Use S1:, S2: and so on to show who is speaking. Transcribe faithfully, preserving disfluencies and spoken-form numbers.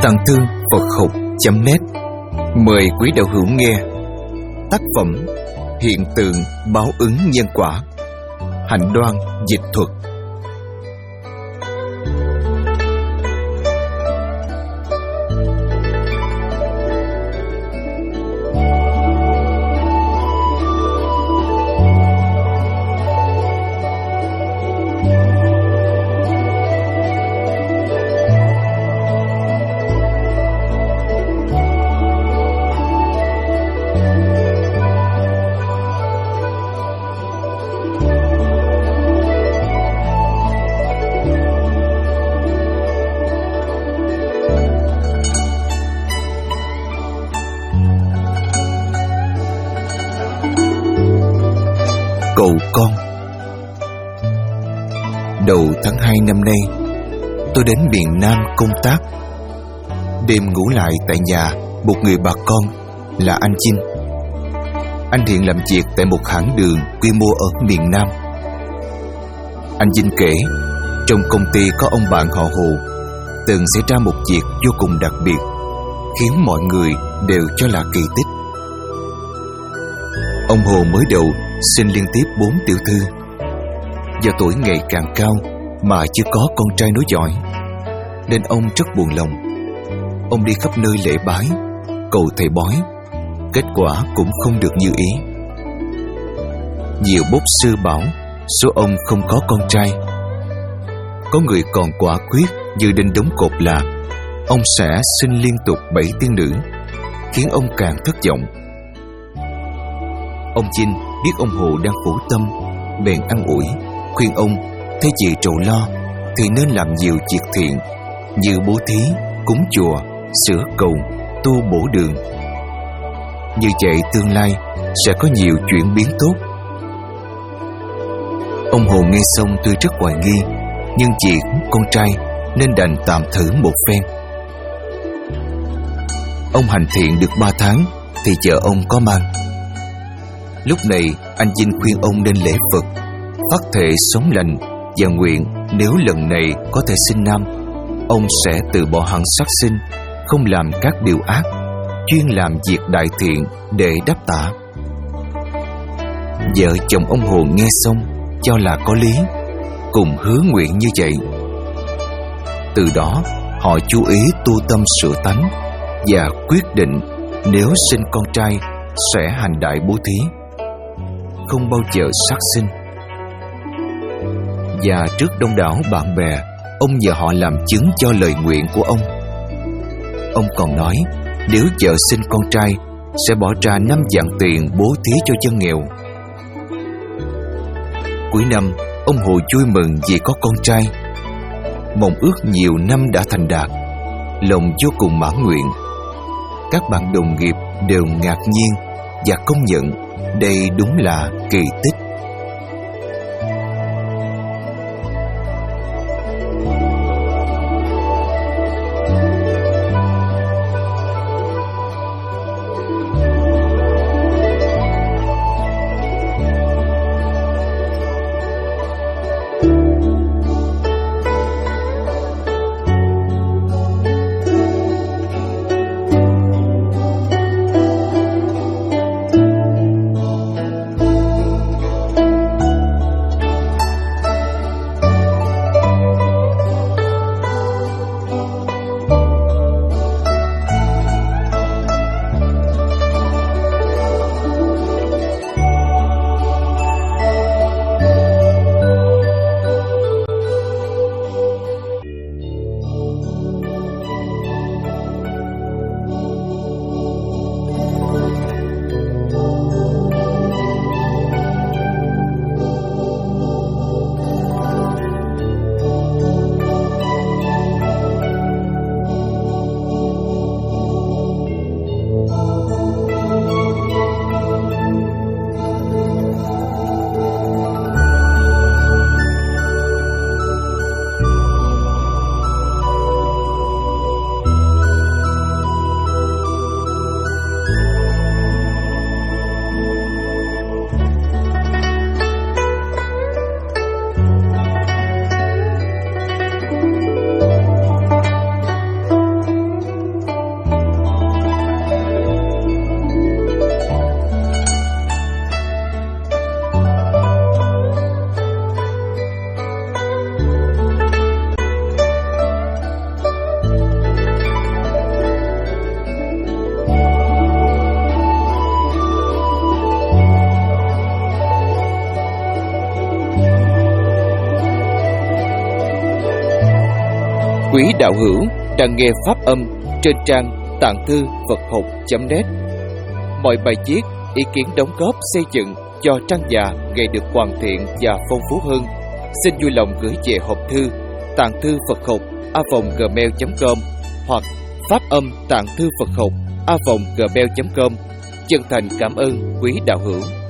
S1: Tàng Thư Phật Học chấm net mời quý đạo hữu nghe tác phẩm Hiện tượng báo ứng nhân quả, Hạnh Đoan dịch thuật. Cậu con. Đầu tháng hai năm nay, tôi đến miền Nam công tác. Đêm ngủ lại tại nhà một người bà con là anh Chinh. Anh hiện làm việc tại một hãng đường quy mô ở miền Nam. Anh Chinh kể, trong công ty có ông bạn họ Hồ từng xảy ra một việc vô cùng đặc biệt, khiến mọi người đều cho là kỳ tích. Ông Hồ mới đầu sinh liên tiếp bốn tiểu thư. Do tuổi ngày càng cao mà chưa có con trai nối dõi, nên ông rất buồn lòng. Ông đi khắp nơi lễ bái, cầu thầy bói, kết quả cũng không được như ý. Nhiều bốc sư bảo số ông không có con trai. Có người còn quả quyết như đinh đóng cột là ông sẽ sinh liên tục bảy tiên nữ, khiến ông càng thất vọng. Ông Chinh biết ông Hồ đang khổ tâm, bèn an ủi, khuyên ông thay vì trầu lo thì nên làm nhiều việc thiện như bố thí, cúng chùa, sửa cầu, tu bổ đường. Như vậy tương lai sẽ có nhiều chuyển biến tốt. Ông Hồ nghe xong tuy rất hoài nghi, nhưng chỉ con trai nên đành tạm thử một phen. Ông hành thiện được ba tháng thì vợ ông có mang. Lúc này anh Vinh khuyên ông nên lễ Phật, phát thệ sống lành và nguyện nếu lần này có thể sinh nam, ông sẽ từ bỏ hẳn sát sinh, không làm các điều ác, chuyên làm việc đại thiện để đáp tạ. Vợ chồng ông Hồ nghe xong cho là có lý, cùng hứa nguyện như vậy. Từ đó họ chú ý tu tâm sửa tánh và quyết định nếu sinh con trai sẽ hành đại bố thí, không bao giờ sát sinh. Và trước đông đảo bạn bè, ông nhờ họ làm chứng cho lời nguyện của ông. Ông còn nói nếu vợ sinh con trai sẽ bỏ ra năm vạn tiền bố thí cho dân nghèo. Cuối năm, ông Hồ vui mừng vì có con trai. Mong ước nhiều năm đã thành đạt, lòng vô cùng mãn nguyện. Các bạn đồng nghiệp đều ngạc nhiên và công nhận đây đúng là kỳ tích. Quý đạo hữu đang nghe pháp âm trên trang tạng thư Phật học chấm net. Mọi bài viết, ý kiến đóng góp xây dựng cho trang già ngày được hoàn thiện và phong phú hơn, xin vui lòng gửi về hộp thư tạng thư Phật học a vòng gmail chấm com hoặc pháp âm tạng thư Phật học a vòng gmail chấm com. Chân thành cảm ơn quý đạo hữu.